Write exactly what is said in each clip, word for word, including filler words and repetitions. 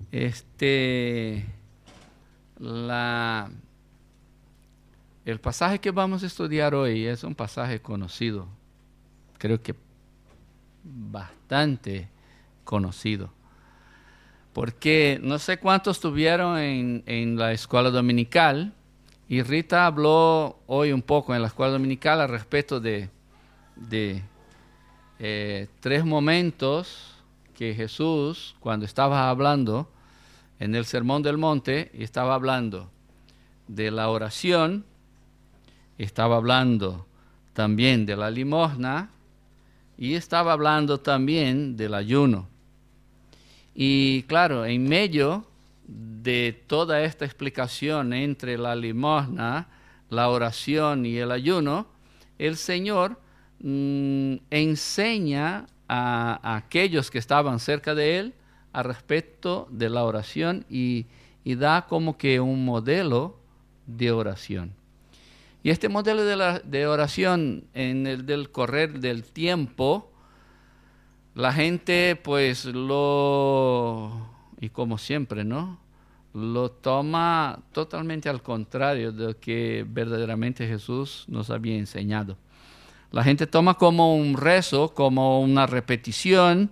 Este, la, el pasaje que vamos a estudiar hoy es un pasaje conocido, creo que bastante conocido, porque no sé cuántos estuvieron en, en la escuela dominical, y Rita habló hoy un poco en la escuela dominical al respecto de, de eh, tres momentos que Jesús, cuando estaba hablando en el Sermón del Monte, estaba hablando de la oración, estaba hablando también de la limosna y estaba hablando también del ayuno. Y claro, en medio de toda esta explicación entre la limosna, la oración y el ayuno, el Señor mmm, enseña a, a aquellos que estaban cerca de Él al respecto de la oración y, y da como que un modelo de oración. Y este modelo de, la, de oración en el del correr del tiempo, la gente pues lo, y como siempre, ¿no?, lo toma totalmente al contrario de lo que verdaderamente Jesús nos había enseñado. La gente toma como un rezo, como una repetición,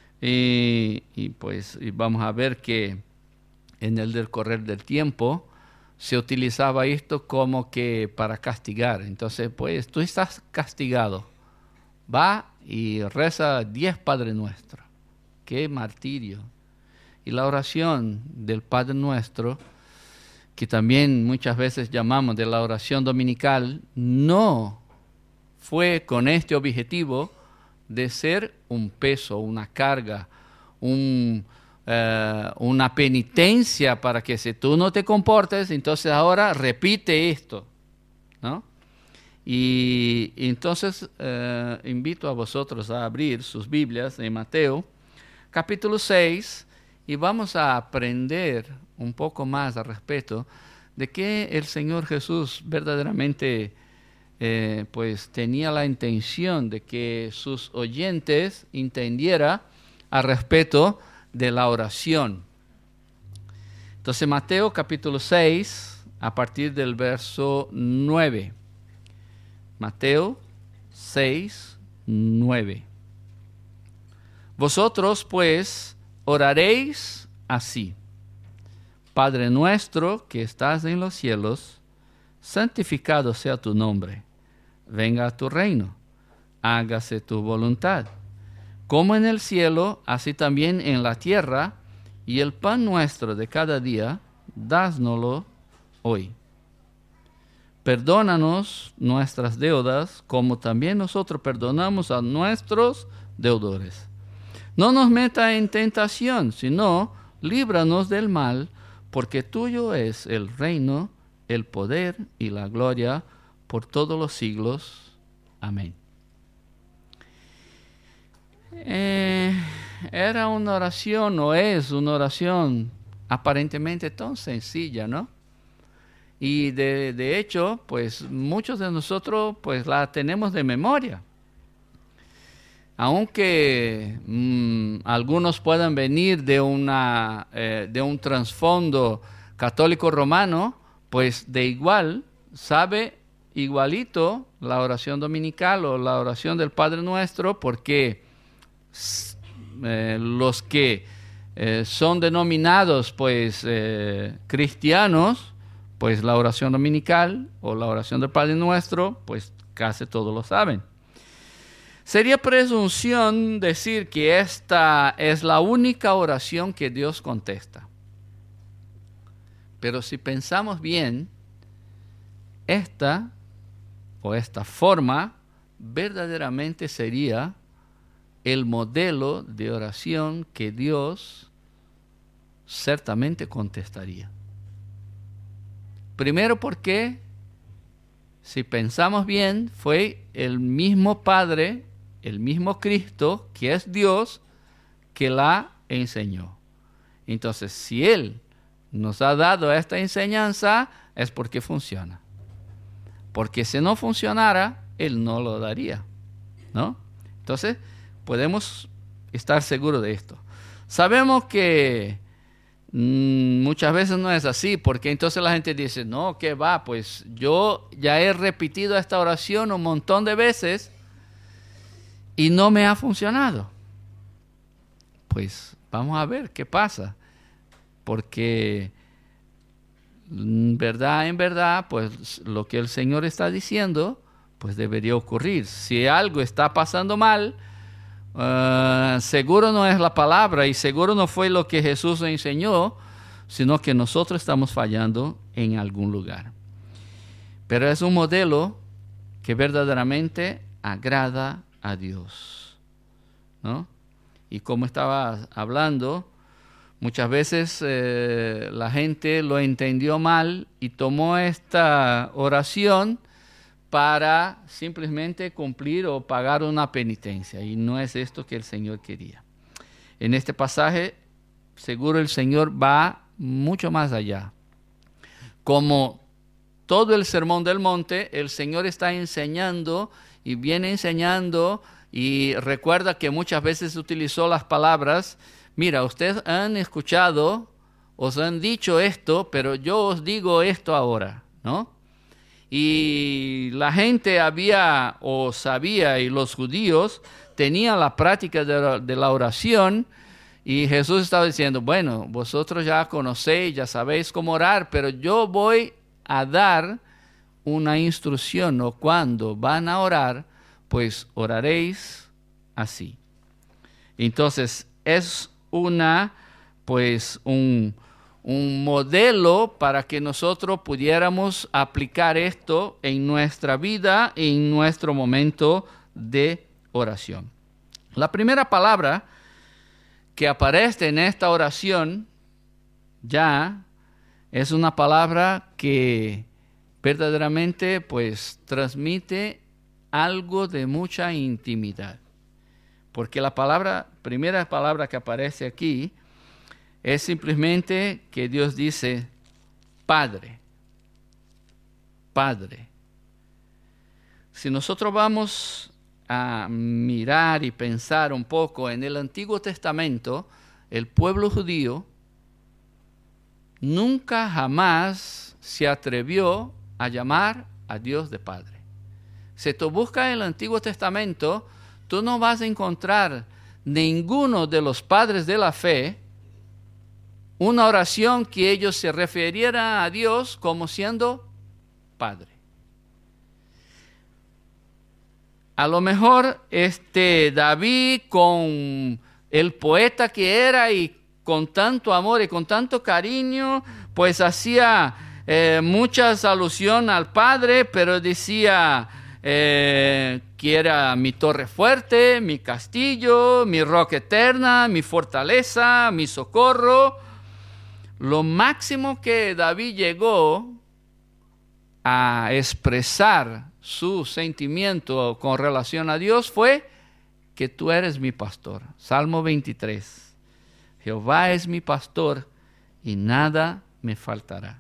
y, y pues y vamos a ver que en el del correr del tiempo se utilizaba esto como que para castigar. Entonces, pues tú estás castigado, va y reza diez Padre Nuestro. ¡Qué martirio! Y la oración del Padre Nuestro, que también muchas veces llamamos de la oración dominical, no fue con este objetivo de ser un peso, una carga, un, uh, una penitencia para que si tú no te comportes, entonces ahora repite esto, ¿no? Y, y entonces uh, invito a vosotros a abrir sus Biblias en Mateo, capítulo seis, y vamos a aprender un poco más al respecto de que el Señor Jesús verdaderamente eh, pues tenía la intención de que sus oyentes entendieran al respecto de la oración. Entonces Mateo capítulo seis, a partir del verso nueve. Mateo seis, nueve. Vosotros pues oraréis así: Padre nuestro que estás en los cielos, santificado sea tu nombre. Venga a tu reino. Hágase tu voluntad, como en el cielo, así también en la tierra. Y el pan nuestro de cada día, dásnoslo hoy. Perdónanos nuestras deudas, como también nosotros perdonamos a nuestros deudores. No nos meta en tentación, sino líbranos del mal, porque tuyo es el reino, el poder y la gloria por todos los siglos. Amén. Eh, era una oración, o es una oración aparentemente tan sencilla, ¿no? Y de, de hecho, pues muchos de nosotros pues la tenemos de memoria. Aunque mmm, algunos puedan venir de, una, eh, de un trasfondo católico romano, pues de igual sabe igualito la oración dominical o la oración del Padre Nuestro, porque eh, los que eh, son denominados pues eh, cristianos, pues la oración dominical o la oración del Padre Nuestro, pues casi todos lo saben. Sería presunción decir que esta es la única oración que Dios contesta. Pero si pensamos bien, esta o esta forma verdaderamente sería el modelo de oración que Dios ciertamente contestaría. Primero porque, si pensamos bien, fue el mismo Padre, el mismo Cristo, que es Dios, que la enseñó. Entonces, si Él nos ha dado esta enseñanza, es porque funciona. Porque si no funcionara, Él no lo daría, ¿no? Entonces, podemos estar seguros de esto. Sabemos que Mm, muchas veces no es así, porque entonces la gente dice, no, ¿qué va? Pues yo ya he repetido esta oración un montón de veces y no me ha funcionado. Pues vamos a ver qué pasa, porque en verdad, en verdad, pues lo que el Señor está diciendo, pues debería ocurrir. Si algo está pasando mal, Uh, seguro no es la palabra y seguro no fue lo que Jesús enseñó, sino que nosotros estamos fallando en algún lugar. Pero es un modelo que verdaderamente agrada a Dios, ¿no? Y como estaba hablando, muchas veces eh, la gente lo entendió mal y tomó esta oración para simplemente cumplir o pagar una penitencia. Y no es esto que el Señor quería. En este pasaje, seguro el Señor va mucho más allá. Como todo el Sermón del Monte, el Señor está enseñando y viene enseñando, y recuerda que muchas veces utilizó las palabras, mira, ustedes han escuchado, os han dicho esto, pero yo os digo esto ahora, ¿no? Y la gente había o sabía, y los judíos tenían la práctica de la, de la oración, y Jesús estaba diciendo, bueno, vosotros ya conocéis, ya sabéis cómo orar, pero yo voy a dar una instrucción, o cuando van a orar, pues oraréis así. Entonces es una, pues un... un modelo para que nosotros pudiéramos aplicar esto en nuestra vida, en nuestro momento de oración. La primera palabra que aparece en esta oración ya es una palabra que verdaderamente pues transmite algo de mucha intimidad. Porque la palabra, primera palabra que aparece aquí, es simplemente que Dios dice, Padre, Padre. Si nosotros vamos a mirar y pensar un poco en el Antiguo Testamento, el pueblo judío nunca jamás se atrevió a llamar a Dios de Padre. Si tú buscas el Antiguo Testamento, tú no vas a encontrar ninguno de los padres de la fe una oración que ellos se refirieran a Dios como siendo Padre. A lo mejor este David, con el poeta que era y con tanto amor y con tanto cariño, pues hacía eh, muchas alusiones al Padre, pero decía eh, que era mi torre fuerte, mi castillo, mi roca eterna, mi fortaleza, mi socorro. Lo máximo que David llegó a expresar su sentimiento con relación a Dios fue que tú eres mi pastor. Salmo veintitrés. Jehová es mi pastor y nada me faltará.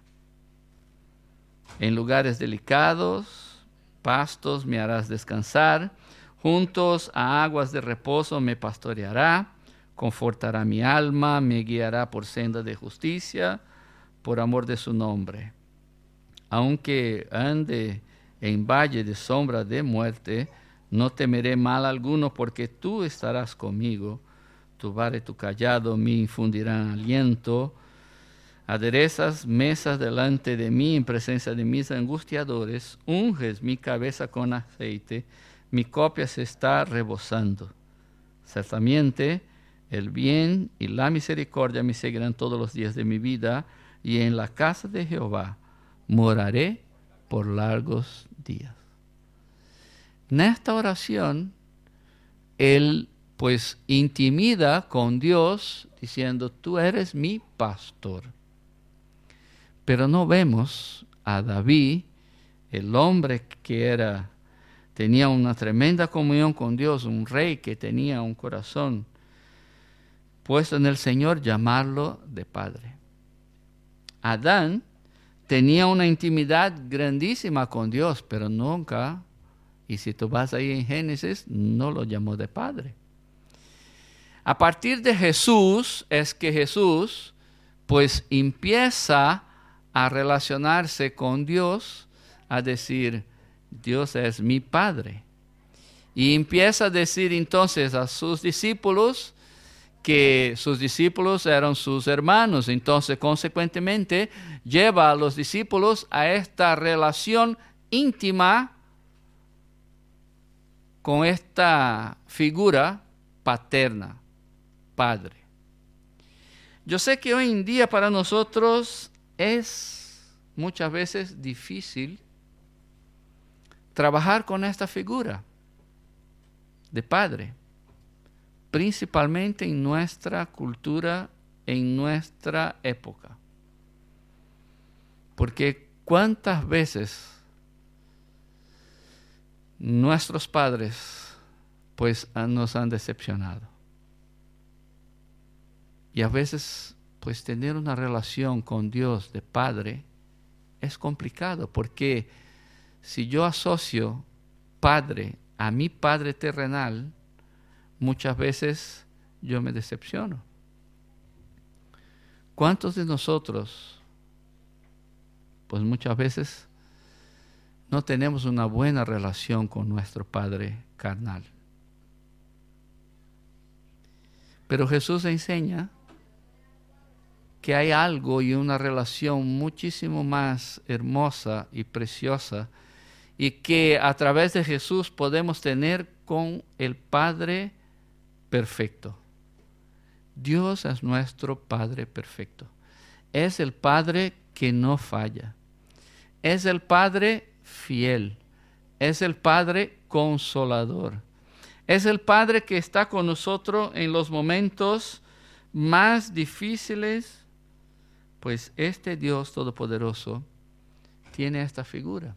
En lugares delicados, pastos me harás descansar. Juntos a aguas de reposo me pastoreará. Confortará mi alma, me guiará por senda de justicia, por amor de su nombre. Aunque ande en valle de sombra de muerte, no temeré mal alguno, porque tú estarás conmigo. Tu vara y tu callado me infundirán aliento. Aderezas mesas delante de mí en presencia de mis angustiadores. Unges mi cabeza con aceite, mi copa se está rebosando. Ciertamente, el bien y la misericordia me seguirán todos los días de mi vida, y en la casa de Jehová moraré por largos días. En esta oración, él pues intimida con Dios diciendo, tú eres mi pastor. Pero no vemos a David, el hombre que era, tenía una tremenda comunión con Dios, un rey que tenía un corazón puesto en el Señor, llamarlo de Padre. Adán tenía una intimidad grandísima con Dios, pero nunca, y si tú vas ahí en Génesis, no lo llamó de Padre. A partir de Jesús es que Jesús pues empieza a relacionarse con Dios, a decir, Dios es mi Padre. Y empieza a decir entonces a sus discípulos que sus discípulos eran sus hermanos. Entonces, consecuentemente, lleva a los discípulos a esta relación íntima con esta figura paterna, Padre. Yo sé que hoy en día para nosotros es muchas veces difícil trabajar con esta figura de Padre, principalmente en nuestra cultura, en nuestra época. Porque cuántas veces nuestros padres pues nos han decepcionado. Y a veces pues tener una relación con Dios de Padre es complicado, porque si yo asocio Padre a mi Padre terrenal, muchas veces yo me decepciono. ¿Cuántos de nosotros, pues muchas veces, no tenemos una buena relación con nuestro Padre carnal? Pero Jesús enseña que hay algo y una relación muchísimo más hermosa y preciosa, y que a través de Jesús podemos tener con el Padre perfecto. Dios es nuestro Padre perfecto. Es el Padre que no falla. Es el Padre fiel. Es el Padre consolador. Es el Padre que está con nosotros en los momentos más difíciles. Pues este Dios Todopoderoso tiene esta figura.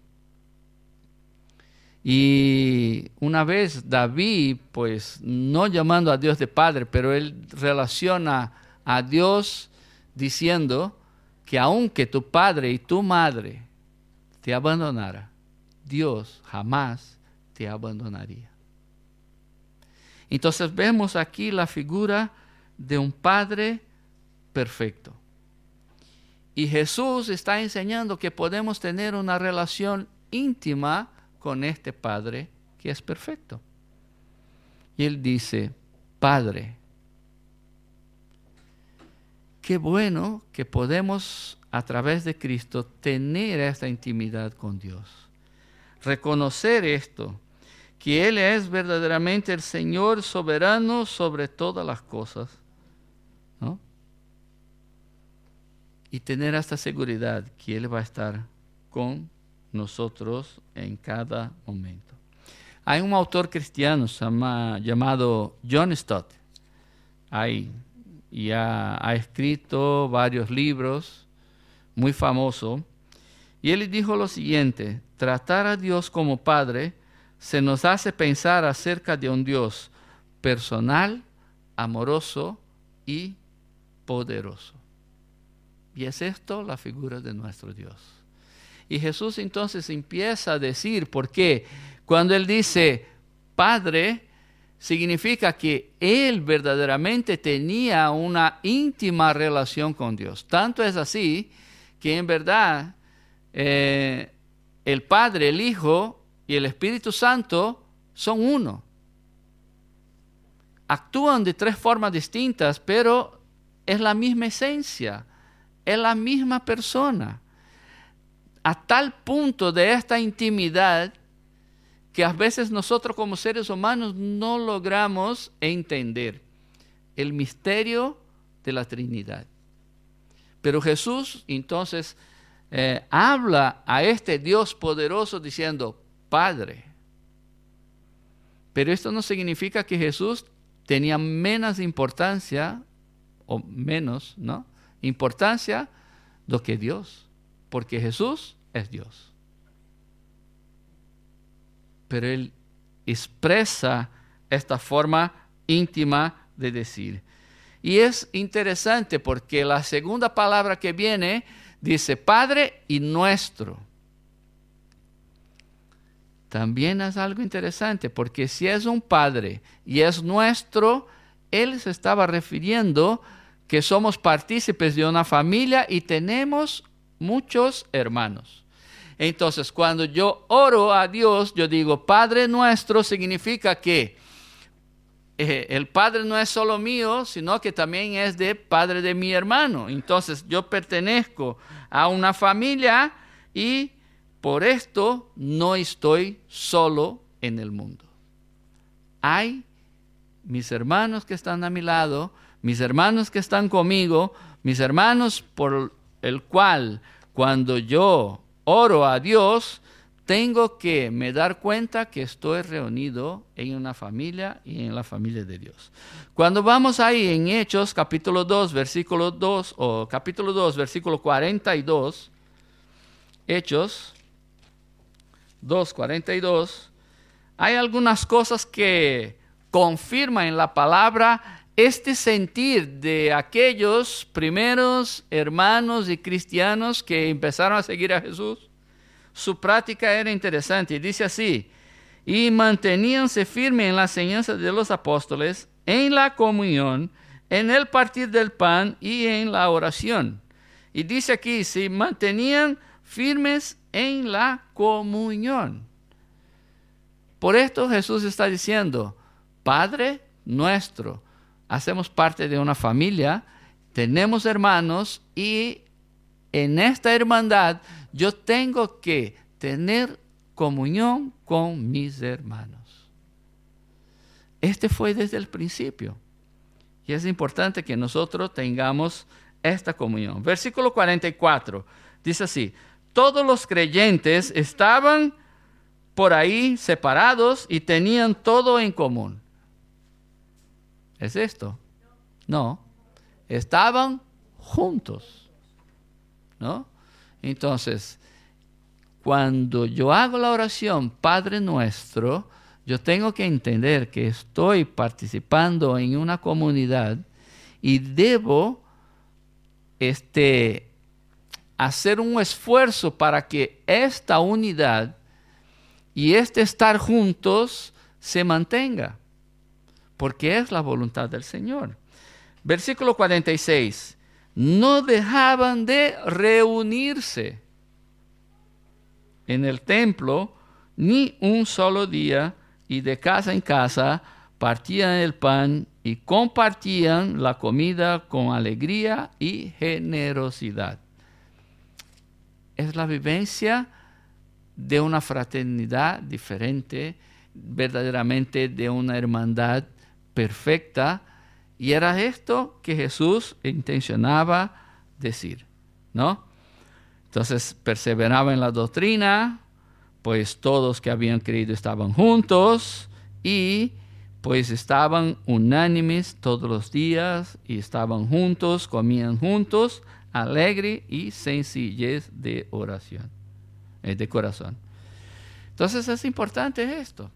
Y una vez David, pues no llamando a Dios de Padre, pero él relaciona a Dios diciendo que aunque tu padre y tu madre te abandonara, Dios jamás te abandonaría. Entonces vemos aquí la figura de un Padre perfecto. Y Jesús está enseñando que podemos tener una relación íntima con este Padre que es perfecto. Y Él dice, Padre. Qué bueno que podemos a través de Cristo tener esta intimidad con Dios. Reconocer esto, que Él es verdaderamente el Señor soberano sobre todas las cosas, ¿no? Y tener esta seguridad que Él va a estar con nosotros en cada momento. Hay un autor cristiano llama, llamado John Stott. Hay, y ha, ha escrito varios libros, muy famoso. Y él dijo lo siguiente: tratar a Dios como Padre se nos hace pensar acerca de un Dios personal, amoroso y poderoso. Y es esto la figura de nuestro Dios. Y Jesús entonces empieza a decir, porque cuando Él dice Padre, significa que Él verdaderamente tenía una íntima relación con Dios. Tanto es así que en verdad eh, el Padre, el Hijo y el Espíritu Santo son uno. Actúan de tres formas distintas, pero es la misma esencia, es la misma persona. A tal punto de esta intimidad que a veces nosotros como seres humanos no logramos entender el misterio de la Trinidad. Pero Jesús entonces eh, habla a este Dios poderoso diciendo Padre. Pero esto no significa que Jesús tenía menos importancia o menos, ¿no? importancia do que Dios. Porque Jesús es Dios. Pero Él expresa esta forma íntima de decir. Y es interesante porque la segunda palabra que viene dice Padre y nuestro. También es algo interesante porque si es un Padre y es nuestro, Él se estaba refiriendo que somos partícipes de una familia y tenemos muchos hermanos. Entonces, cuando yo oro a Dios, yo digo, Padre nuestro, significa que eh, el Padre no es solo mío, sino que también es de Padre de mi hermano. Entonces, yo pertenezco a una familia y por esto no estoy solo en el mundo. Hay mis hermanos que están a mi lado, mis hermanos que están conmigo, mis hermanos por el cual cuando yo oro a Dios, tengo que me dar cuenta que estoy reunido en una familia y en la familia de Dios. Cuando vamos ahí en Hechos capítulo dos, versículo dos, o capítulo dos, versículo cuarenta y dos, Hechos dos, cuarenta y dos, hay algunas cosas que confirman en la palabra este sentir de aquellos primeros hermanos y cristianos que empezaron a seguir a Jesús. Su práctica era interesante. Dice así: y manteníanse firmes en la enseñanza de los apóstoles, en la comunión, en el partir del pan y en la oración. Y dice aquí, se mantenían firmes en la comunión. Por esto Jesús está diciendo, Padre nuestro, hacemos parte de una familia, tenemos hermanos y en esta hermandad yo tengo que tener comunión con mis hermanos. Este fue desde el principio. Y es importante que nosotros tengamos esta comunión. Versículo cuarenta y cuatro dice así: todos los creyentes estaban por ahí separados y tenían todo en común. ¿Es esto? No. Estaban juntos, ¿no? Entonces, cuando yo hago la oración Padre Nuestro, yo tengo que entender que estoy participando en una comunidad y debo este, hacer un esfuerzo para que esta unidad y este estar juntos se mantenga, porque es la voluntad del Señor. Versículo cuarenta y seis. No dejaban de reunirse en el templo ni un solo día, y de casa en casa partían el pan y compartían la comida con alegría y generosidad. Es la vivencia de una fraternidad diferente, verdaderamente de una hermandad perfecta, y era esto que Jesús intencionaba decir, ¿no? Entonces perseveraba en la doctrina, pues todos que habían creído estaban juntos y pues estaban unánimes todos los días y estaban juntos, comían juntos, alegre y sencillez de oración, eh, de corazón. Entonces es importante esto.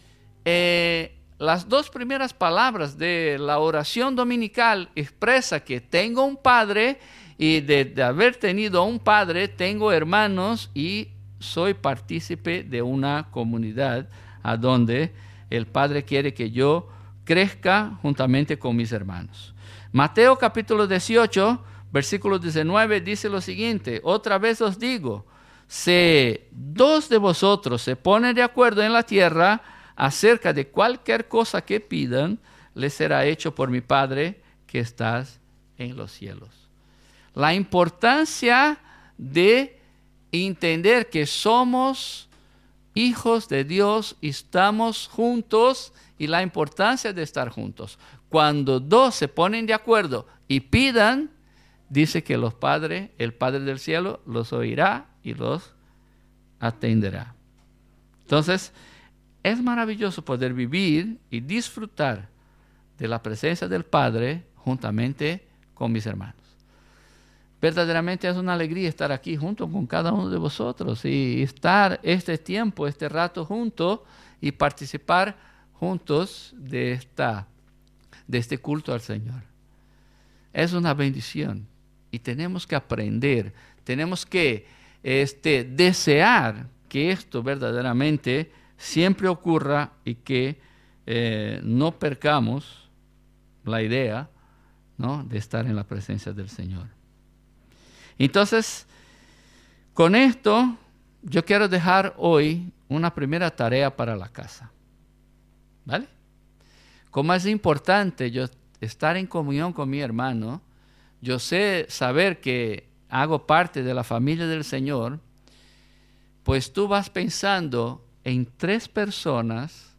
Eh, las dos primeras palabras de la oración dominical expresa que tengo un padre y de, de haber tenido un padre tengo hermanos y soy partícipe de una comunidad a donde el Padre quiere que yo crezca juntamente con mis hermanos. Mateo capítulo dieciocho, versículo diecinueve dice lo siguiente: otra vez os digo, si dos de vosotros se ponen de acuerdo en la tierra acerca de cualquier cosa que pidan, les será hecho por mi Padre que estás en los cielos. La importancia de entender que somos hijos de Dios y estamos juntos, y la importancia de estar juntos. Cuando dos se ponen de acuerdo y pidan, dice que los padres, el Padre del cielo los oirá y los atenderá. Entonces, es maravilloso poder vivir y disfrutar de la presencia del Padre juntamente con mis hermanos. Verdaderamente es una alegría estar aquí junto con cada uno de vosotros y estar este tiempo, este rato juntos y participar juntos de, esta, de este culto al Señor. Es una bendición y tenemos que aprender, tenemos que este, desear que esto verdaderamente siempre ocurra y que eh, no percamos la idea, ¿no?, de estar en la presencia del Señor. Entonces, con esto, yo quiero dejar hoy una primera tarea para la casa. ¿Vale? Como es importante yo estar en comunión con mi hermano, yo sé saber que hago parte de la familia del Señor, pues tú vas pensando en tres personas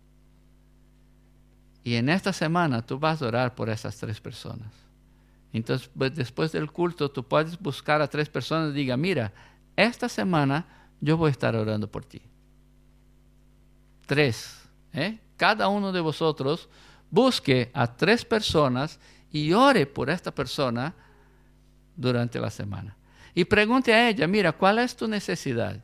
y en esta semana tú vas a orar por esas tres personas. Entonces, pues, después del culto, tú puedes buscar a tres personas y diga, mira, esta semana yo voy a estar orando por ti. Tres. ¿eh? Cada uno de vosotros busque a tres personas y ore por esta persona durante la semana. Y pregunte a ella, mira, ¿cuál es tu necesidad?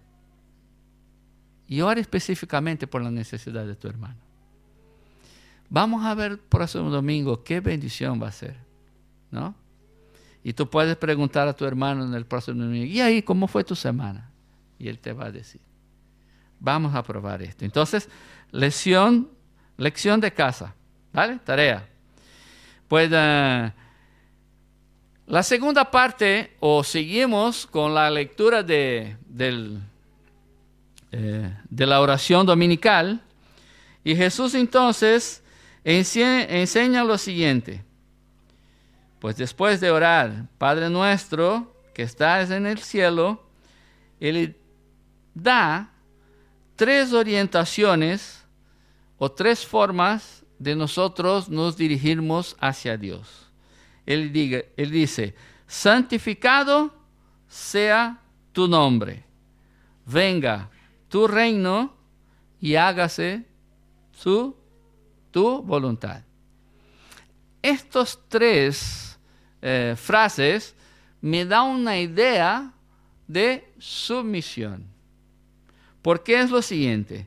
Y ore específicamente por la necesidad de tu hermano. Vamos a ver el próximo domingo qué bendición va a ser, ¿no? Y tú puedes preguntar a tu hermano en el próximo domingo, ¿y ahí cómo fue tu semana? Y él te va a decir. Vamos a probar esto. Entonces, lección, lección de casa, ¿vale? Tarea. Pues uh, la segunda parte, o seguimos con la lectura de, del, eh, de la oración dominical, y Jesús entonces enseña, enseña lo siguiente. Pues después de orar, Padre nuestro que estás en el cielo, Él da tres orientaciones o tres formas de nosotros nos dirigirnos hacia Dios. Él, diga, él dice, santificado sea tu nombre, venga tu reino y hágase su, tu voluntad. Estos tres eh, frases me dan una idea de sumisión. Porque es lo siguiente,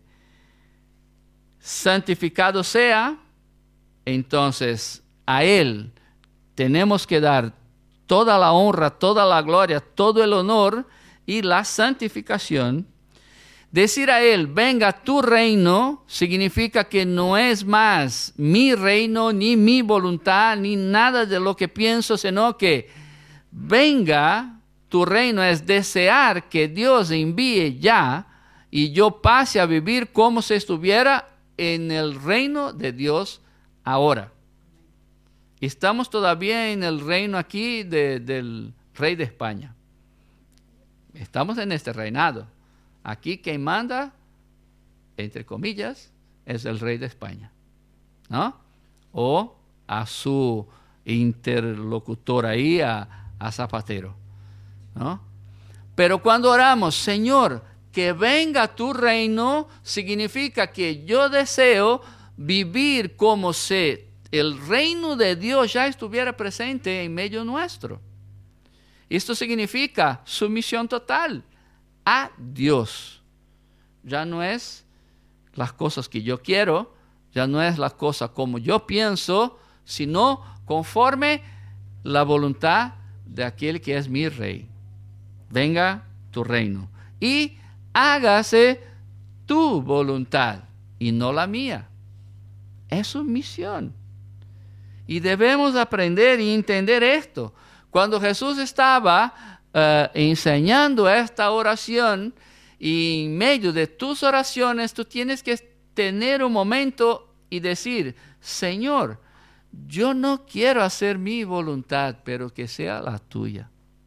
santificado sea, entonces a Él tenemos que dar toda la honra, toda la gloria, todo el honor y la santificación. Decir a Él, venga tu reino, significa que no es más mi reino, ni mi voluntad, ni nada de lo que pienso, sino que venga tu reino es desear que Dios envíe ya y yo pase a vivir como si estuviera en el reino de Dios ahora. Estamos todavía en el reino aquí de, del rey de España. Estamos en este reinado. Aquí quien manda, entre comillas, es el rey de España, ¿no? O a su interlocutor ahí, a, a Zapatero, ¿no? Pero cuando oramos, Señor, que venga tu reino, significa que yo deseo vivir como si el reino de Dios ya estuviera presente en medio nuestro. Esto significa sumisión total a Dios. Ya no es las cosas que yo quiero, ya no es las cosas como yo pienso, sino conforme la voluntad de aquel que es mi rey. Venga tu reino y hágase tu voluntad y no la mía. Es su misión. Y debemos aprender y entender esto. Cuando Jesús estaba uh, enseñando esta oración, y en medio de tus oraciones, tú tienes que tener un momento y decir, Señor, yo no quiero hacer mi voluntad, pero que sea la tuya.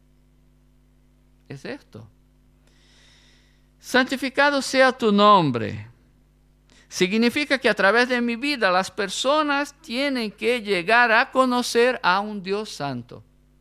Es esto. Santificado sea tu nombre. Significa que a través de mi vida las personas tienen que llegar a conocer a un Dios santo.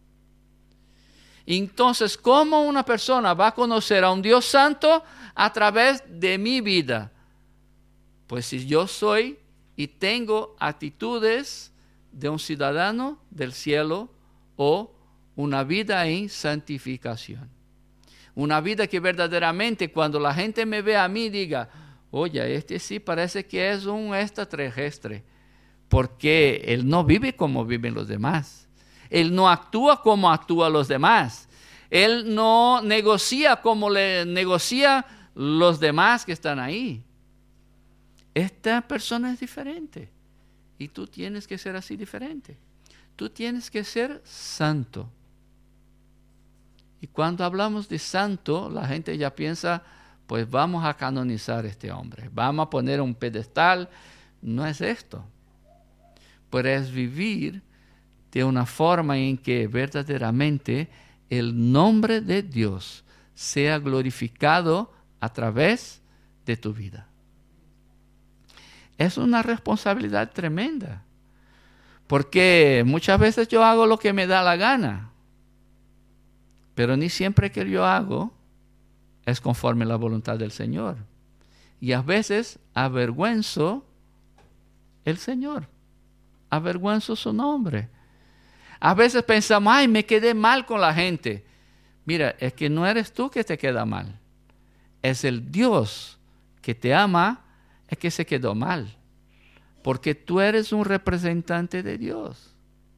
Entonces, ¿cómo una persona va a conocer a un Dios santo? A través de mi vida. Pues si yo soy y tengo actitudes de un ciudadano del cielo o una vida en santificación. Una vida que verdaderamente cuando la gente me ve a mí diga, oye, este sí parece que es un extraterrestre, porque él no vive como viven los demás. Él no actúa como actúan los demás. Él no negocia como le negocia los demás que están ahí. Esta persona es diferente y tú tienes que ser así diferente. tú tienes que ser santo. Y cuando hablamos de santo, la gente ya piensa, pues vamos a canonizar a este hombre, vamos a poner un pedestal. No es esto. Pero es vivir de una forma en que verdaderamente el nombre de Dios sea glorificado a través de tu vida. Es una responsabilidad tremenda, porque muchas veces yo hago lo que me da la gana, pero ni siempre que yo hago es conforme a la voluntad del Señor. Y a veces avergüenzo el Señor, avergüenzo su nombre. A veces pensamos, ay, me quedé mal con la gente. Mira, es que no eres tú que te queda mal. Es el Dios que te ama, es que se quedó mal. Porque tú eres un representante de Dios.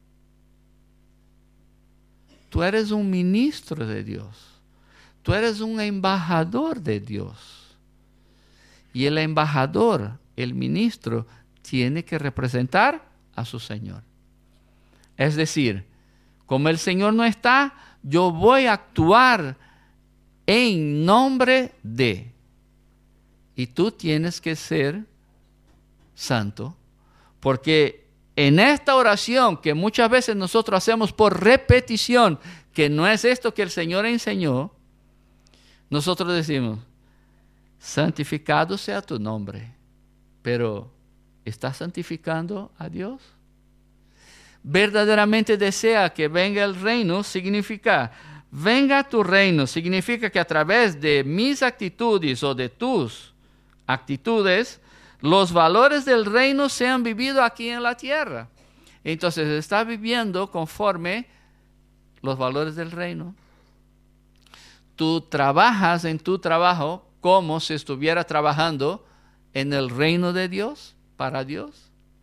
Tú eres un ministro de Dios. Tú eres un embajador de Dios. Y el embajador, el ministro, tiene que representar a su Señor. Es decir, como el Señor no está, yo voy a actuar en nombre de. Y tú tienes que ser santo, porque en esta oración que muchas veces nosotros hacemos por repetición, que no es esto que el Señor enseñó, nosotros decimos, santificado sea tu nombre, pero ¿estás santificando a Dios? Verdaderamente desea que venga el reino, significa, venga tu reino, significa que a través de mis actitudes o de tus actitudes, los valores del reino sean vividos aquí en la tierra. Entonces, está viviendo conforme los valores del reino. Tú trabajas en tu trabajo como si estuviera trabajando en el reino de Dios, para Dios.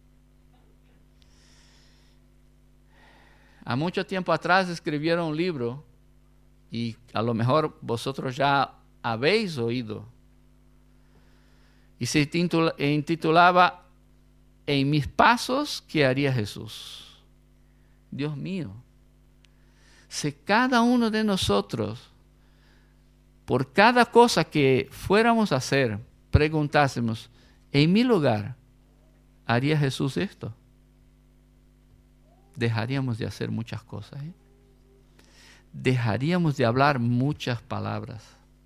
A mucho tiempo atrás escribieron un libro y a lo mejor vosotros ya habéis oído. Y se intitulaba En mis pasos, ¿qué haría Jesús? Dios mío, si cada uno de nosotros, por cada cosa que fuéramos a hacer, preguntásemos, en mi lugar, ¿haría Jesús esto? Dejaríamos de hacer muchas cosas, ¿eh? Dejaríamos de hablar muchas palabras.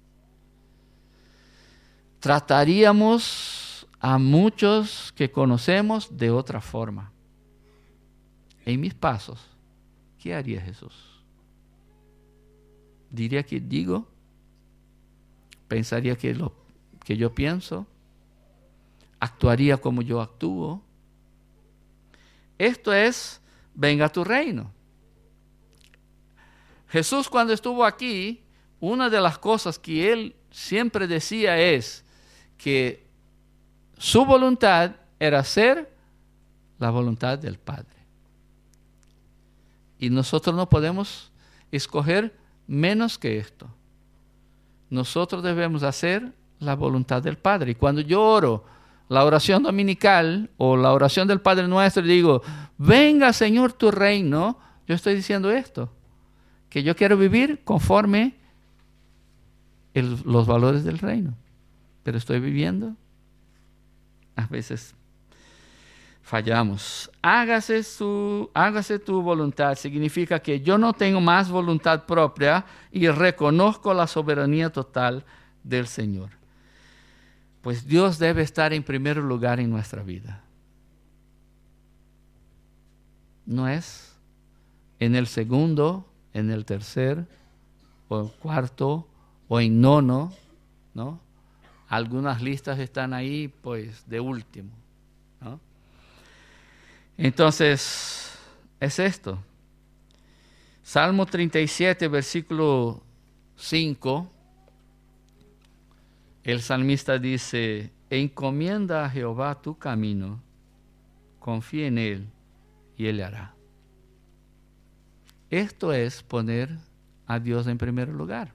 Trataríamos a muchos que conocemos de otra forma. En mis pasos, ¿qué haría Jesús? ¿Diría que digo? ¿Pensaría que lo que yo pienso? ¿Actuaría como yo actúo? Esto es, venga tu reino. Jesús, cuando estuvo aquí, una de las cosas que él siempre decía es que su voluntad era hacer la voluntad del Padre. Y nosotros no podemos escoger menos que esto. Nosotros debemos hacer la voluntad del Padre. Y cuando yo oro la oración dominical o la oración del Padre Nuestro y digo, venga Señor tu reino, yo estoy diciendo esto, que yo quiero vivir conforme el, los valores del reino. Pero estoy viviendo, a veces fallamos. Hágase, su, hágase tu voluntad significa que yo no tengo más voluntad propia y reconozco la soberanía total del Señor. Pues Dios debe estar en primer lugar en nuestra vida. No es en el segundo, en el tercer, o en cuarto, o en nono, ¿no? Algunas listas están ahí, pues, de último, ¿no? Entonces, es esto. Salmo treinta y siete, versículo cinco. El salmista dice, encomienda a Jehová tu camino, confía en Él y Él hará. Esto es poner a Dios en primer lugar.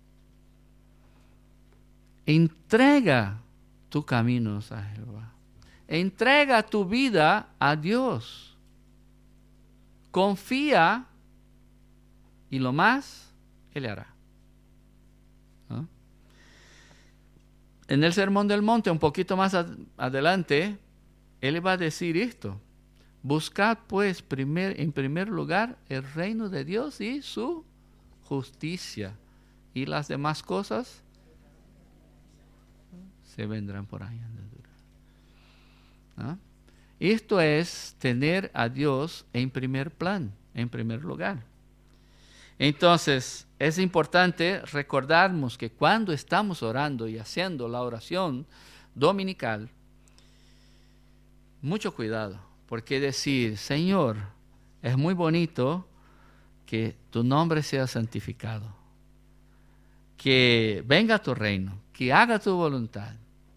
Entrega tus caminos a Jehová. Entrega tu vida a Dios. confía y lo más Él hará. ¿No? En el Sermón del Monte, un poquito más ad- adelante, Él va a decir esto: buscad pues primer, en primer lugar el reino de Dios y su justicia, y las demás cosas se vendrán por añadidura. ¿No? Esto es tener a Dios en primer plan, en primer lugar. Entonces, es importante recordarnos que cuando estamos orando y haciendo la oración dominical, mucho cuidado, porque decir: Señor, es muy bonito que tu nombre sea santificado, que venga tu reino, que haga tu voluntad,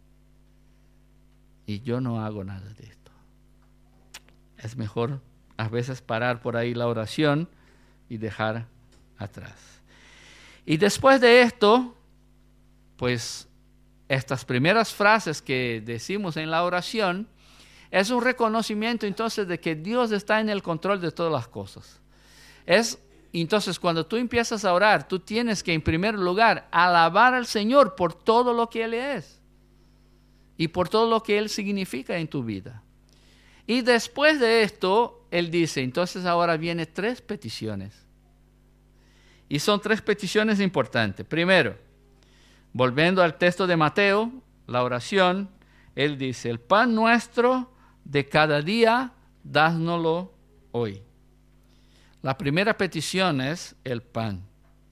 y yo no hago nada de esto. Es mejor a veces parar por ahí la oración y dejar atrás. Y después de esto, pues estas primeras frases que decimos en la oración es un reconocimiento entonces de que Dios está en el control de todas las cosas. Es entonces cuando tú empiezas a orar, tú tienes que en primer lugar alabar al Señor por todo lo que Él es y por todo lo que Él significa en tu vida. Y después de esto, Él dice, entonces ahora vienen tres peticiones. Y son tres peticiones importantes. Primero, volviendo al texto de Mateo, la oración, Él dice: el pan nuestro de cada día, dásnoslo hoy. La primera petición es el pan.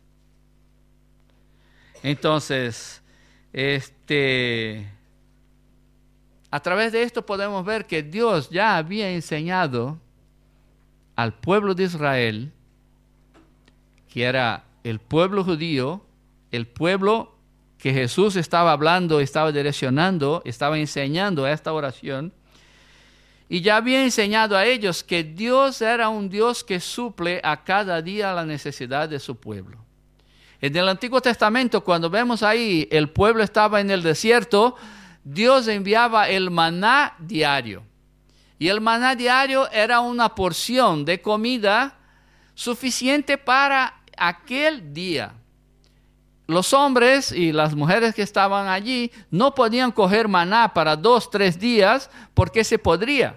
Entonces, este... a través de esto podemos ver que Dios ya había enseñado al pueblo de Israel, que era el pueblo judío, el pueblo que Jesús estaba hablando, estaba direccionando, estaba enseñando esta oración, y ya había enseñado a ellos que Dios era un Dios que suple a cada día la necesidad de su pueblo. En el Antiguo Testamento, cuando vemos ahí, el pueblo estaba en el desierto, Dios enviaba el maná diario. Y el maná diario era una porción de comida suficiente para aquel día. Los hombres y las mujeres que estaban allí no podían coger maná para dos, tres días porque se podría.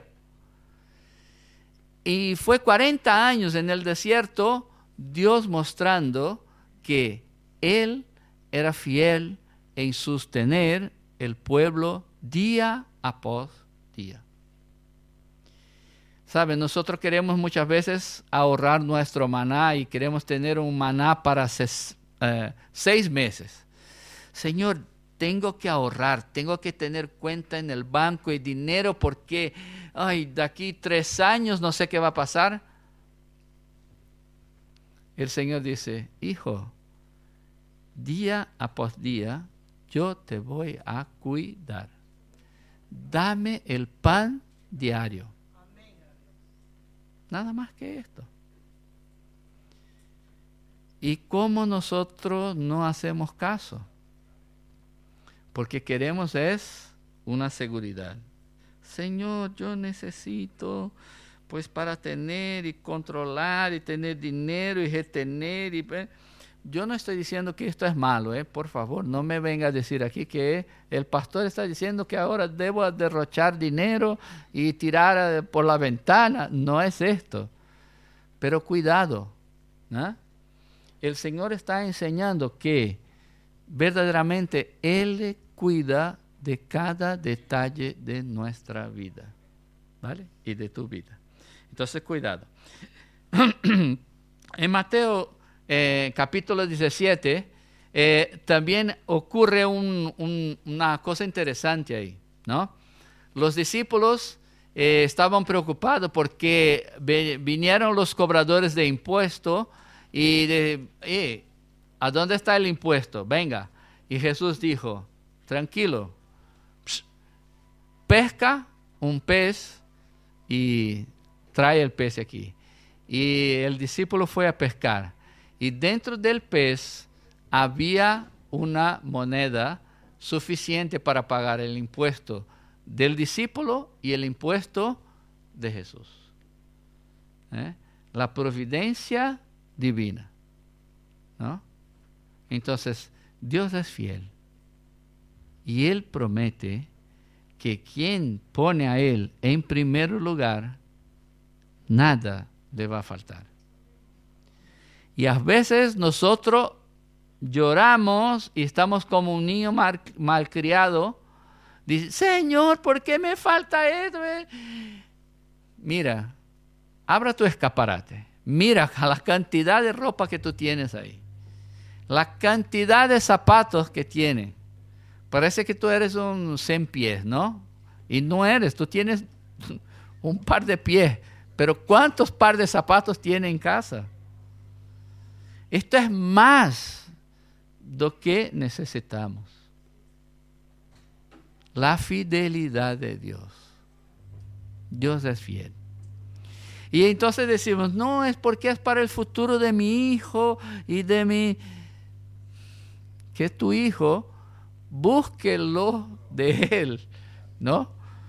Y fue cuarenta años en el desierto, Dios mostrando que Él era fiel en sostener el pueblo día após día. ¿Saben? Nosotros queremos muchas veces ahorrar nuestro maná y queremos tener un maná para ses, eh, seis meses. Señor, tengo que ahorrar, tengo que tener cuenta en el banco y dinero porque ay, de aquí tres años no sé qué va a pasar. El Señor dice: hijo, día após día yo te voy a cuidar. Dame el pan diario. Nada más que esto. ¿Y cómo nosotros no hacemos caso? Porque queremos es una seguridad. Señor, yo necesito, pues para tener y controlar y tener dinero y retener. Y, yo no estoy diciendo que esto es malo, ¿eh? Por favor, no me venga a decir aquí que el pastor está diciendo que ahora debo derrochar dinero y tirar por la ventana. No es esto. Pero cuidado, ¿no? El Señor está enseñando que verdaderamente Él cuida de cada detalle de nuestra vida, ¿vale? Y de tu vida. Entonces, cuidado. En Mateo eh, capítulo diecisiete, eh, también ocurre un, un, una cosa interesante ahí, ¿no? Los discípulos eh, estaban preocupados porque vinieron los cobradores de impuestos y de, eh, ¿a dónde está el impuesto? Venga. Y Jesús dijo: tranquilo, psh, pesca un pez y trae el pez aquí. Y el discípulo fue a pescar. Y dentro del pez había una moneda suficiente para pagar el impuesto del discípulo y el impuesto de Jesús. ¿Eh? la providencia divina, ¿no? Entonces, Dios es fiel. Y Él promete que quien pone a Él en primer lugar, nada le va a faltar. Y a veces nosotros lloramos y estamos como un niño mal, malcriado. Dice, Señor, ¿por qué me falta esto? Mira, abra tu escaparate. Mira la cantidad de ropa que tú tienes ahí. La cantidad de zapatos que tienes. Parece que tú eres un cien pies, ¿no? Y no eres, tú tienes un par de pies. Pero ¿cuántos par de zapatos tienes en casa? Esto es más de lo que necesitamos. La fidelidad de Dios. Dios es fiel. Y entonces decimos, no, es porque es para el futuro de mi hijo y de mi... Que es tu hijo, búsquelo de él, ¿no?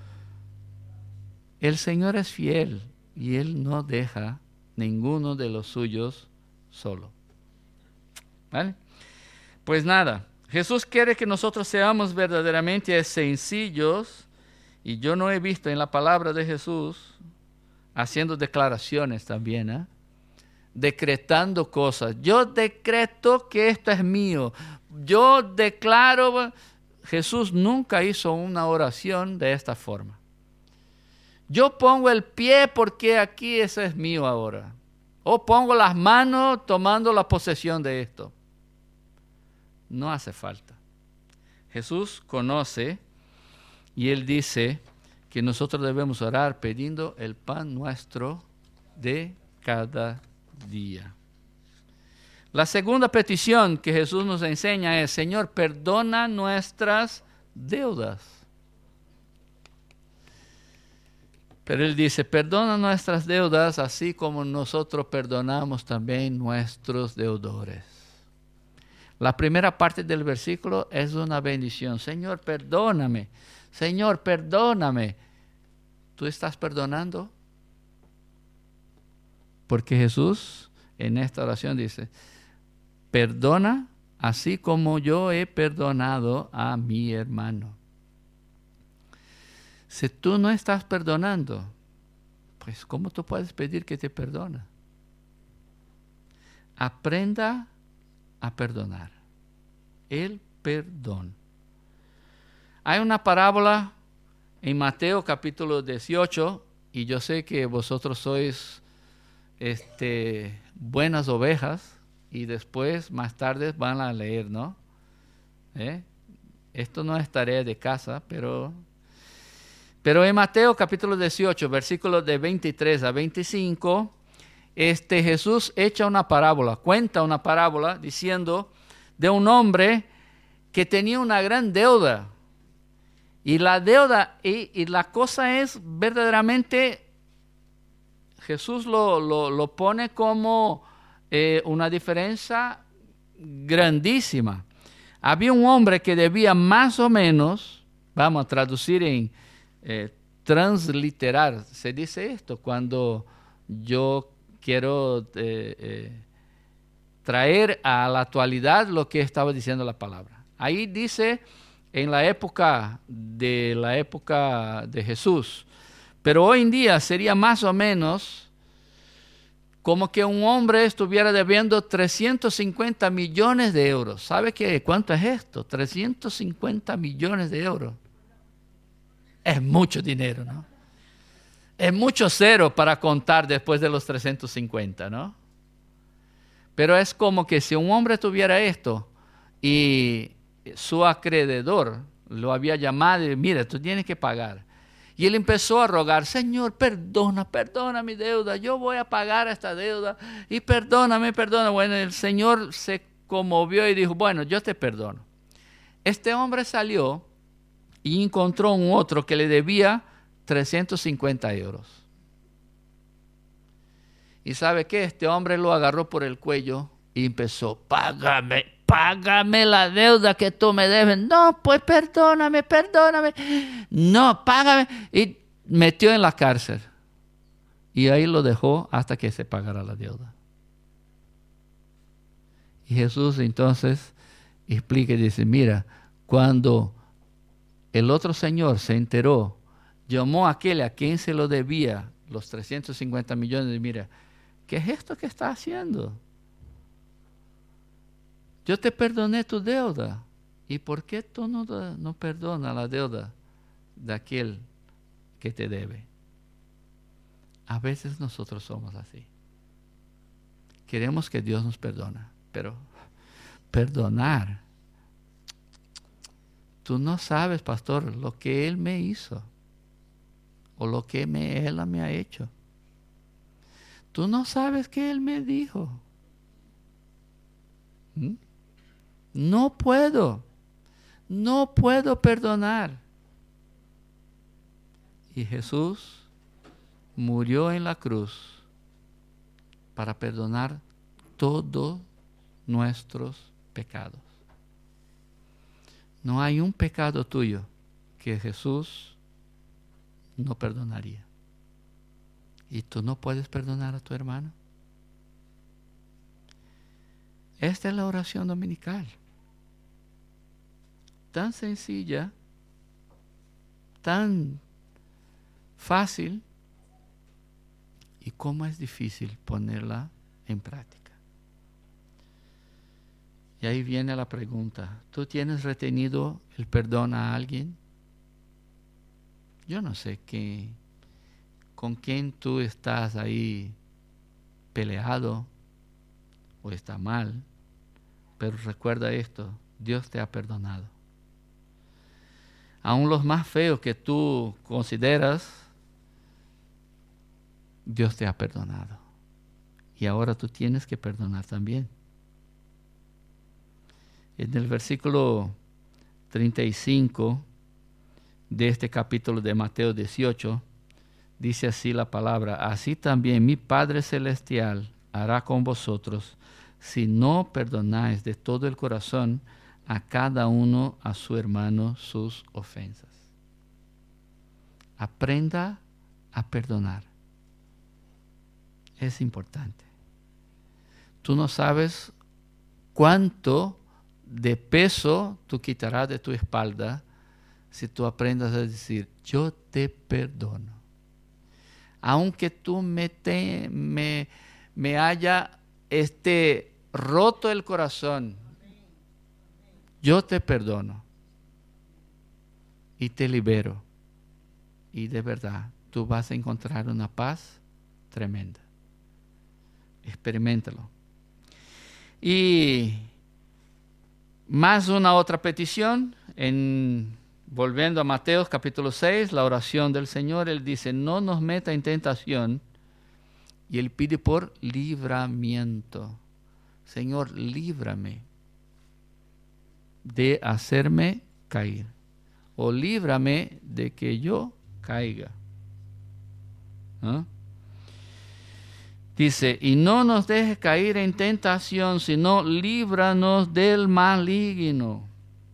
El Señor es fiel y Él no deja ninguno de los suyos solo. ¿Vale? Pues nada, Jesús quiere que nosotros seamos verdaderamente sencillos, y yo no he visto en la palabra de Jesús haciendo declaraciones también, ¿eh? Decretando cosas. Yo decreto que esto es mío. Yo declaro. Jesús nunca hizo una oración de esta forma. Yo pongo el pie porque aquí eso es mío ahora. O pongo las manos tomando la posesión de esto. No hace falta. Jesús conoce y Él dice que nosotros debemos orar pidiendo el pan nuestro de cada día. La segunda petición que Jesús nos enseña es, Señor, perdona nuestras deudas. Pero Él dice, perdona nuestras deudas así como nosotros perdonamos también nuestros deudores. La primera parte del versículo es una bendición. Señor, perdóname. Señor, perdóname. ¿Tú estás perdonando? Porque Jesús en esta oración dice, perdona así como yo he perdonado a mi hermano. Si tú no estás perdonando, pues ¿cómo tú puedes pedir que te perdone? Aprenda a perdonar. El perdón. Hay una parábola en Mateo capítulo dieciocho, y yo sé que vosotros sois este, buenas ovejas, y después, más tarde, van a leer, ¿no? ¿Eh? Esto no es tarea de casa, pero... Pero en Mateo capítulo dieciocho, versículos de veintitrés a veinticinco, este, Jesús echa una parábola, cuenta una parábola diciendo de un hombre que tenía una gran deuda. Y la deuda, y, y la cosa es verdaderamente, Jesús lo, lo, lo pone como eh, una diferencia grandísima. Había un hombre que debía más o menos, vamos a traducir en eh, transliterar, se dice esto cuando yo quiero eh, eh, traer a la actualidad lo que estaba diciendo la palabra. Ahí dice en la época de la época de Jesús, pero hoy en día sería más o menos como que un hombre estuviera debiendo trescientos cincuenta millones de euros. ¿Sabe qué? ¿Cuánto es esto? trescientos cincuenta millones de euros. Es mucho dinero, ¿no? Es mucho cero para contar después de los trescientos cincuenta, ¿no? Pero es como que si un hombre tuviera esto y su acreedor lo había llamado y mira, tú tienes que pagar. Y él empezó a rogar, Señor, perdona, perdona mi deuda, yo voy a pagar esta deuda y perdóname, perdona. Bueno, el Señor se conmovió y dijo, bueno, yo te perdono. Este hombre salió y encontró un otro que le debía trescientos cincuenta euros. ¿Y sabe qué? Este hombre lo agarró por el cuello y empezó, págame, págame la deuda que tú me debes. No, pues perdóname, perdóname. No, págame. Y metió en la cárcel. y ahí lo dejó hasta que se pagara la deuda. Y Jesús entonces explica y dice, mira, cuando el otro señor se enteró, llamó a aquel a quien se lo debía, los trescientos cincuenta millones, y mira, ¿qué es esto que está haciendo? Yo te perdoné tu deuda. ¿Y por qué tú no, no perdonas la deuda de aquel que te debe? A veces nosotros somos así. Queremos que Dios nos perdone, pero perdonar, tú no sabes, pastor, lo que Él me hizo o lo que me, Él me ha hecho. Tú no sabes qué Él me dijo. ¿Mm? No puedo, no puedo perdonar. Y Jesús murió en la cruz para perdonar todos nuestros pecados. No hay un pecado tuyo que Jesús no perdonaría. ¿Y tú no puedes perdonar a tu hermano? Esta es la oración dominical. Tan sencilla, tan fácil, y cómo es difícil ponerla en práctica. Y ahí viene la pregunta, ¿tú tienes retenido el perdón a alguien? Yo no sé qué, con quién tú estás ahí peleado o está mal, pero recuerda esto, Dios te ha perdonado. Aún los más feos que tú consideras, Dios te ha perdonado. Y ahora tú tienes que perdonar también. En el versículo treinta y cinco de este capítulo de Mateo dieciocho, dice así la palabra, así también mi Padre Celestial hará con vosotros, si no perdonáis de todo el corazón a cada uno a su hermano sus ofensas. Aprenda a perdonar. Es importante. Tú no sabes cuánto de peso tú quitarás de tu espalda si tú aprendas a decir, yo te perdono. Aunque tú me, te, me, me haya este, roto el corazón, yo te perdono y te libero. Y de verdad, tú vas a encontrar una paz tremenda. Experiméntalo. Y más una otra petición, en, volviendo a Mateo capítulo seis, la oración del Señor, Él dice, no nos meta en tentación, y Él pide por libramiento. Señor, líbrame de hacerme caer, o líbrame de que yo caiga. ¿Ah? Dice, y no nos dejes caer en tentación, sino líbranos del maligno.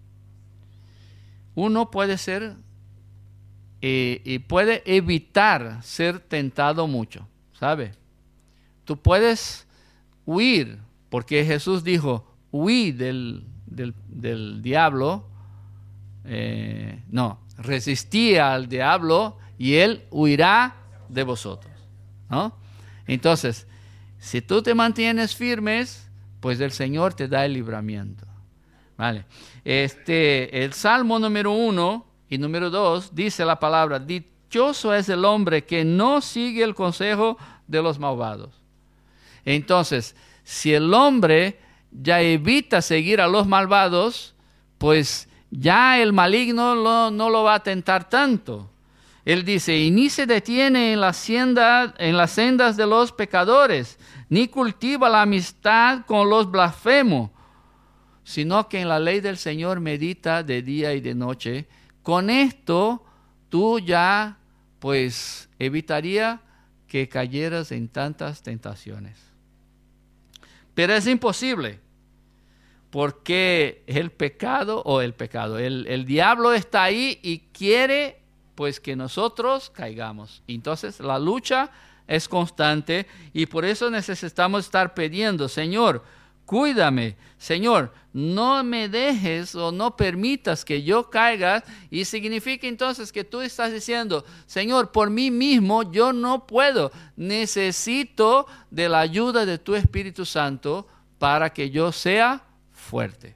Uno puede ser eh, y puede evitar ser tentado mucho, ¿sabe? Tú puedes huir, porque Jesús dijo, huí del, del, del diablo, eh, no, resistí al diablo y él huirá de vosotros, ¿no? Entonces, si tú te mantienes firmes, pues el Señor te da el libramiento. Vale. Este, el Salmo número uno y número dos dice la palabra, dichoso es el hombre que no sigue el consejo de los malvados. Entonces, si el hombre ya evita seguir a los malvados, pues ya el maligno lo, no lo va a tentar tanto. Él dice, y ni se detiene en la senda, en las sendas de los pecadores, ni cultiva la amistad con los blasfemos, sino que en la ley del Señor medita de día y de noche. Con esto tú ya pues evitaría que cayeras en tantas tentaciones. Pero es imposible, porque el pecado, o el pecado, el, el diablo está ahí y quiere pues que nosotros caigamos. Entonces la lucha es constante y por eso necesitamos estar pidiendo, Señor, cuídame, Señor, no me dejes o no permitas que yo caiga. Y significa entonces que tú estás diciendo, Señor, por mí mismo yo no puedo, necesito de la ayuda de tu Espíritu Santo para que yo sea fuerte.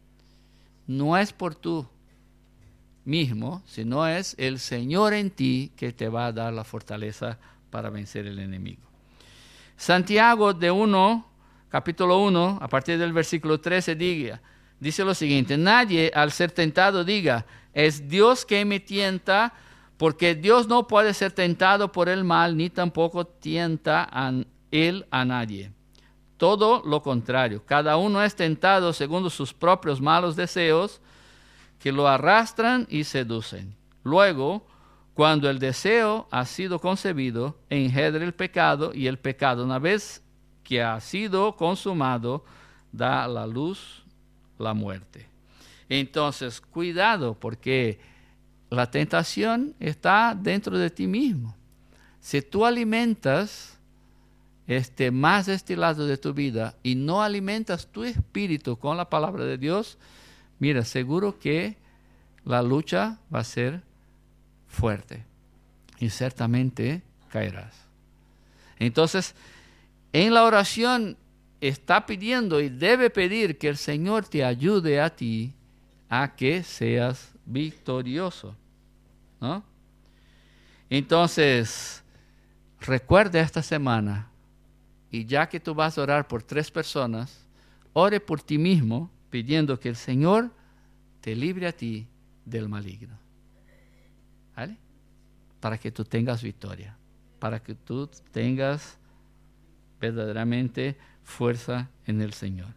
No es por tú mismo, sino es el Señor en ti que te va a dar la fortaleza para vencer el enemigo. Santiago de uno, capítulo uno, a partir del versículo trece, diga, dice lo siguiente: nadie al ser tentado diga, es Dios que me tienta, porque Dios no puede ser tentado por el mal, ni tampoco tienta a él a nadie. Todo lo contrario, cada uno es tentado según sus propios malos deseos, que lo arrastran y seducen. Luego, cuando el deseo ha sido concebido, engendra el pecado, y el pecado, una vez que ha sido consumado, da a la luz la muerte. Entonces, cuidado, porque la tentación está dentro de ti mismo. Si tú alimentas este, más de este lado de tu vida y no alimentas tu espíritu con la palabra de Dios, mira, seguro que la lucha va a ser fuerte y ciertamente caerás. Entonces, en la oración está pidiendo y debe pedir que el Señor te ayude a ti a que seas victorioso, ¿no? Entonces, recuerda esta semana, y ya que tú vas a orar por tres personas, ore por ti mismo, pidiendo que el Señor te libre a ti del maligno. ¿Vale? Para que tú tengas victoria, para que tú tengas verdaderamente fuerza en el Señor.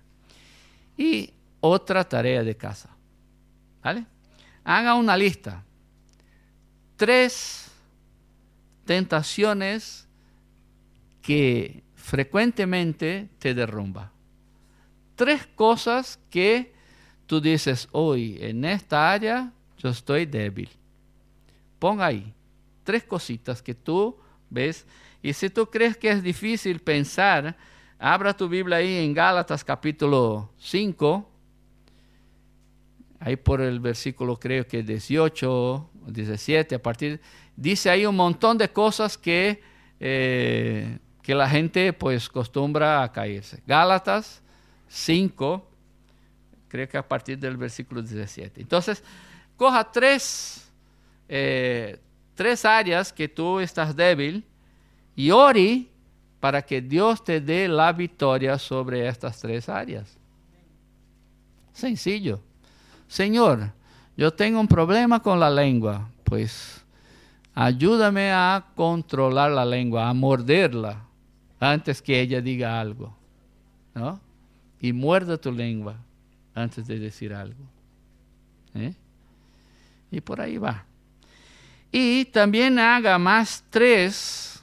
Y otra tarea de casa, ¿vale? Haga una lista. Tres tentaciones que frecuentemente te derrumba. Tres cosas que tú dices, hoy en esta área yo estoy débil. Pon ahí tres cositas que tú ves. Y si tú crees que es difícil pensar, abra tu Biblia ahí en Gálatas capítulo cinco. Ahí por el versículo creo que dieciocho, diecisiete, a partir, dice ahí un montón de cosas que, eh, que la gente pues acostumbra a caerse. Gálatas cinco, creo que a partir del versículo diecisiete. Entonces, coja tres, eh, tres áreas que tú estás débil y ore para que Dios te dé la victoria sobre estas tres áreas. Sencillo. Señor, yo tengo un problema con la lengua, pues ayúdame a controlar la lengua, a morderla antes que ella diga algo, ¿no? Y muerda tu lengua antes de decir algo. ¿Eh? Y por ahí va. Y también haga más tres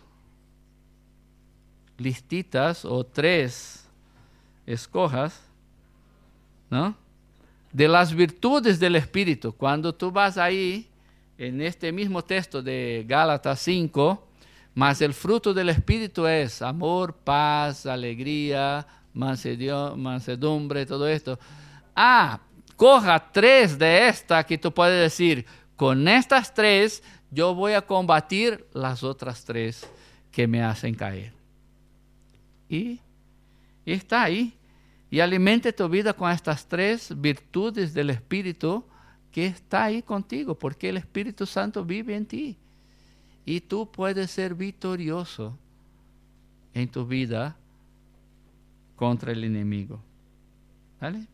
listitas o tres escojas, ¿no? De las virtudes del Espíritu. Cuando tú vas ahí, en este mismo texto de Gálatas cinco, más el fruto del Espíritu es amor, paz, alegría, mansedumbre, todo esto. Ah, coja tres de estas que tú puedes decir, con estas tres yo voy a combatir las otras tres que me hacen caer. Y, y está ahí. Y alimente tu vida con estas tres virtudes del Espíritu que está ahí contigo, porque el Espíritu Santo vive en ti. Y tú puedes ser victorioso en tu vida contra el enemigo. ¿Vale?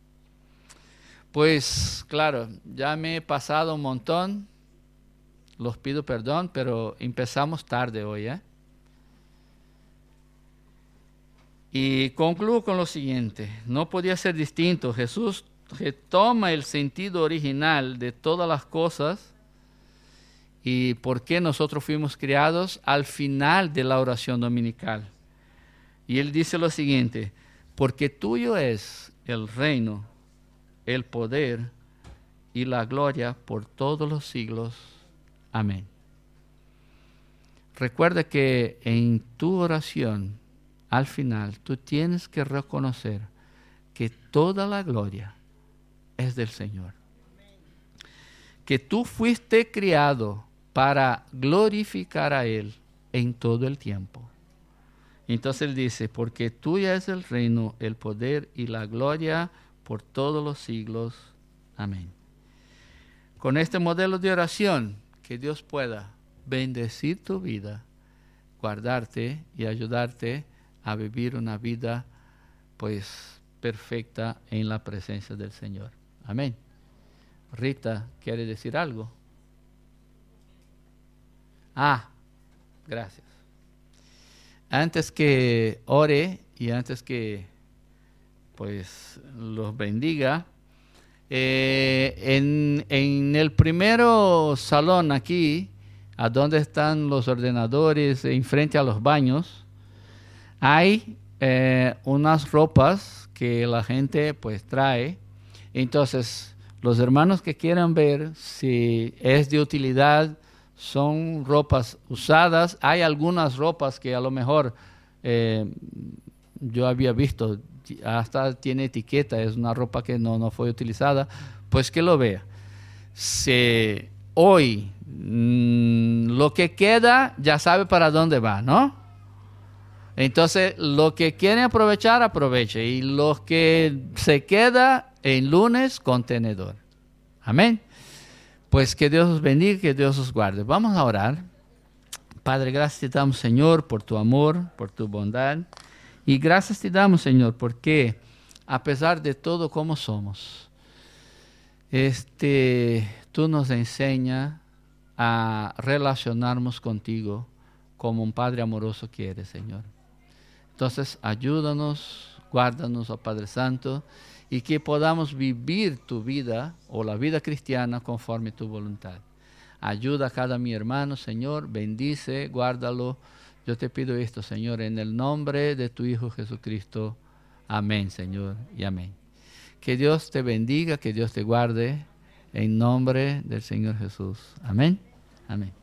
Pues claro, ya me he pasado un montón. Los pido perdón, pero empezamos tarde hoy, ¿eh? Y concluyo con lo siguiente. No podía ser distinto. Jesús retoma el sentido original de todas las cosas y por qué nosotros fuimos creados al final de la oración dominical. Y él dice lo siguiente: porque tuyo es el reino, el poder y la gloria por todos los siglos. Amén. recuerda que en tu oración, al final, tú tienes que reconocer que toda la gloria es del Señor. Que tú fuiste criado para glorificar a Él en todo el tiempo. Entonces Él dice, porque tuya es el reino, el poder y la gloria por todos los siglos. Amén. Con este modelo de oración, que Dios pueda bendecir tu vida, guardarte y ayudarte a vivir una vida pues perfecta en la presencia del Señor. Amén. Rita, ¿quiere decir algo? Ah, gracias. Antes que ore y antes que pues los bendiga, eh, en, en el primero salón aquí, a donde están los ordenadores, en frente a los baños, hay eh, unas ropas que la gente pues trae. Entonces, los hermanos que quieran ver si es de utilidad, son ropas usadas. Hay algunas ropas que a lo mejor eh, yo había visto, hasta tiene etiqueta, es una ropa que no, no fue utilizada, pues que lo vea. Si hoy mmm, lo que queda ya sabe para dónde va, ¿no? Entonces, lo que quieren aprovechar, aproveche. Y los que se queda en lunes, contenedor. Amén. Pues que Dios os bendiga, que Dios os guarde. Vamos a orar. Padre, gracias te damos, Señor, por tu amor, por tu bondad. Y gracias te damos, Señor, porque a pesar de todo como somos, este, tú nos enseñas a relacionarnos contigo como un Padre amoroso quiere, Señor. Entonces, ayúdanos, guárdanos, oh Padre Santo, y que podamos vivir tu vida o la vida cristiana conforme a tu voluntad. Ayuda a cada mi hermano, Señor, bendice, guárdalo. Yo te pido esto, Señor, en el nombre de tu Hijo Jesucristo. Amén, Señor, y amén. Que Dios te bendiga, que Dios te guarde, en nombre del Señor Jesús. Amén, amén.